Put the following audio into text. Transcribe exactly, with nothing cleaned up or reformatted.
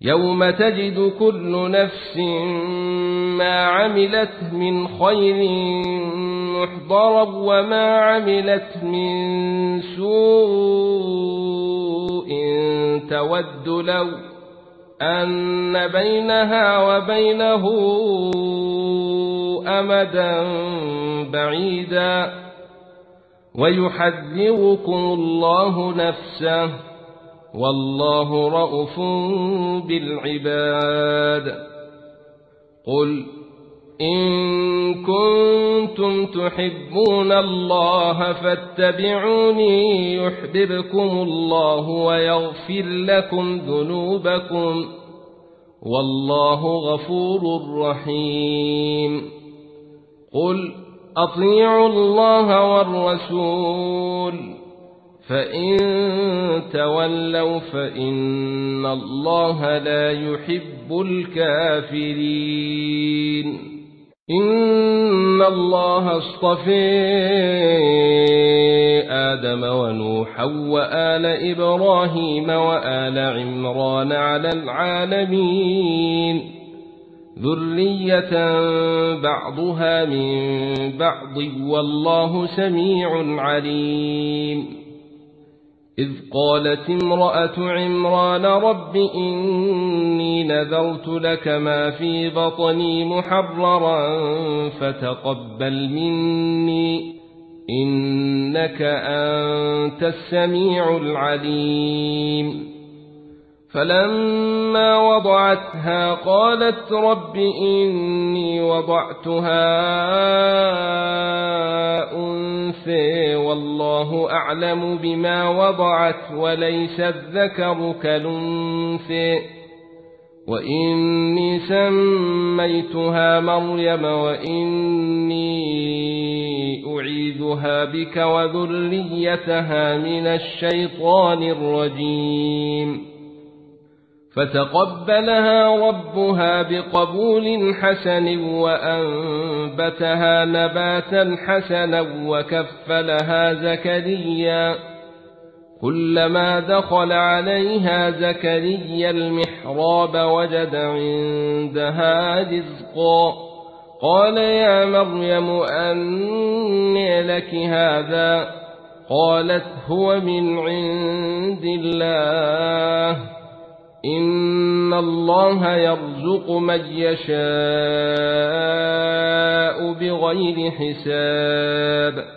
يوم تجد كل نفس ما عملت من خير محضرا وما عملت من سوء تود لو أن بينها وبينه أمدا بعيدا ويحذركم الله نفسه والله رءوف بالعباد. قل إن كنتم تحبون الله فاتبعوني يحببكم الله ويغفر لكم ذنوبكم والله غفور رحيم. قل أطيعوا الله والرسول فإن تولوا فإن الله لا يحب الكافرين. إن الله اصطفى آدم ونوحا وآل إبراهيم وآل عمران على العالمين ذرية بعضها من بعض والله سميع عليم. إذ قالت امرأة عمران رب إني نذرت لك ما في بطني محررا فتقبل مني إنك أنت السميع العليم. فلما وضعتها قالت رب إني وضعتها أنثى والله أعلم بما وضعت وليس الذكر كالأنثى وإني سميتها مريم وإني أعيذها بك وذريتها من الشيطان الرجيم. فتقبلها ربها بقبول حسن وأنبتها نباتا حسنا وكفلها زكريا كلما دخل عليها زكريا المحراب وجد عندها رزقا قال يا مريم أنى لك هذا قالت هو من عند الله إن الله يرزق من يشاء بغير حساب.